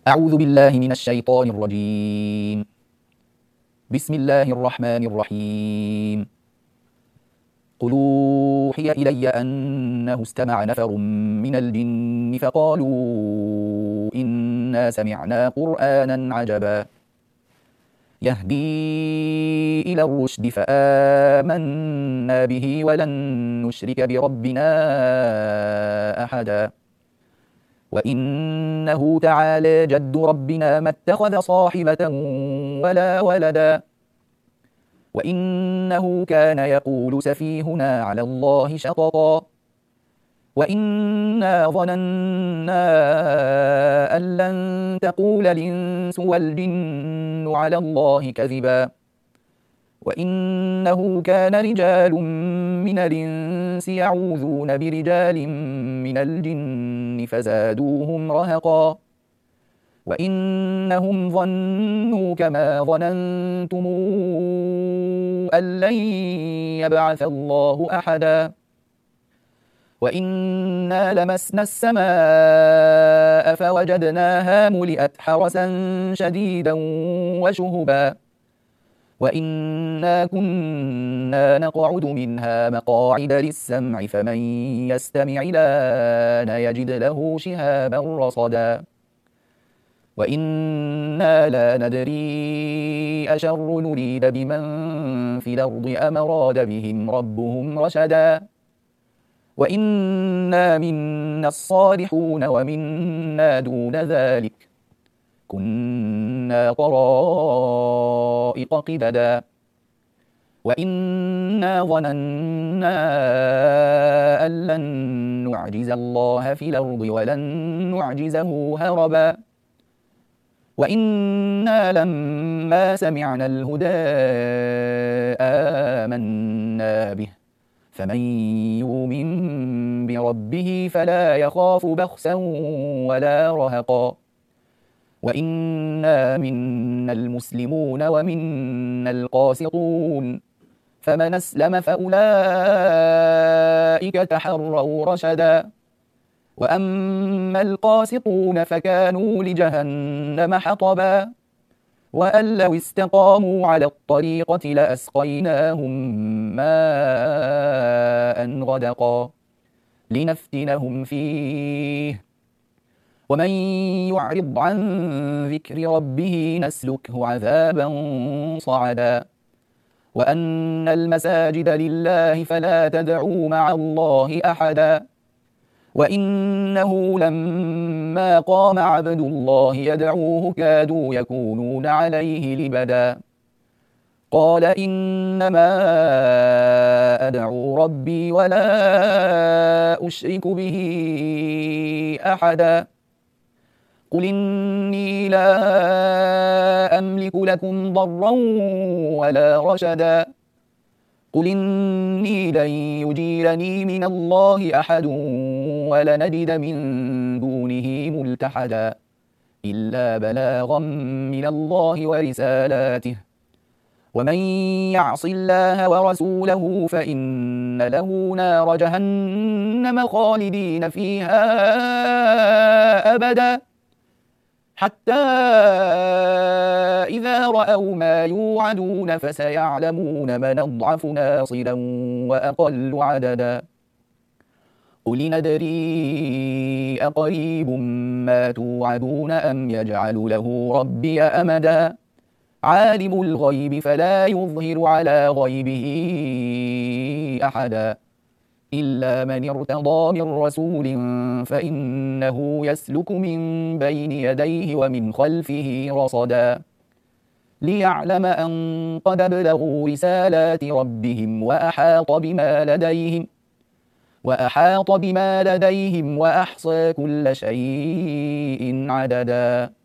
أعوذ بالله من الشيطان الرجيم. بسم الله الرحمن الرحيم. قل أوحي إلي أنه استمع نفر من الجن فقالوا إنا سمعنا قرآنا عجبا يهدي إلى الرشد فآمنا به ولن نشرك بربنا أحدا وإنه تعالى جد ربنا ما اتخذ صاحبة ولا ولدا وإنه كان يقول سفيهنا على الله شططا وإنا ظننا أن لن تقول الإنس والجن على الله كذبا وإنه كان رجال من الإنس يعوذون برجال من الجن فزادوهم رهقا وإنهم ظنوا كما ظننتم أن لن يبعث الله أحدا وإنا لمسنا السماء فوجدناها ملئت حرسا شديدا وشهبا وإنا كنا نقعد منها مقاعد للسمع فمن يستمع الآن يجد له شهابا رصدا وإنا لا ندري أشر نريد بمن في الأرض أم أراد بهم ربهم رشدا وإنا منا الصالحون ومنا دون ذلك كنا طرائق قددا وإنا ظننا أن لن نعجز الله في الأرض ولن نعجزه هربا وإنا لما سمعنا الهدى آمنا به فمن يؤمن بربه فلا يخاف بخسا ولا رهقا وإنا منا المسلمون ومنا القاسطون فمن أسلم فأولئك تحروا رشدا وأما القاسطون فكانوا لجهنم حطبا وأن لو استقاموا على الطريقة لأسقيناهم ماء غدقا لنفتنهم فيه ومن يعرض عن ذكر ربه نسلكه عذابا صعدا وأن المساجد لله فلا تدعوا مع الله أحدا وإنه لما قام عبد الله يدعوه كادوا يكونون عليه لبدا قال إنما أدعو ربي ولا أشرك به أحدا قل إني لا أملك لكم ضرا ولا رشدا قل إني لن يجيرني من الله أحد ولنجد من دونه ملتحدا إلا بلاغا من الله ورسالاته ومن يعص الله ورسوله فإن له نار جهنم خالدين فيها أبدا حتى إذا رأوا ما يوعدون فسيعلمون من أضعف ناصرا وأقل عددا قل ندري أقريب ما توعدون أم يجعل له ربي أمدا عالم الغيب فلا يظهر على غيبه أحدا إلا من ارتضى من رسول فإنه يسلك من بين يديه ومن خلفه رصدا ليعلم أن قد أبلغوا رسالات ربهم وأحاط بما لديهم وأحصى كل شيء عددا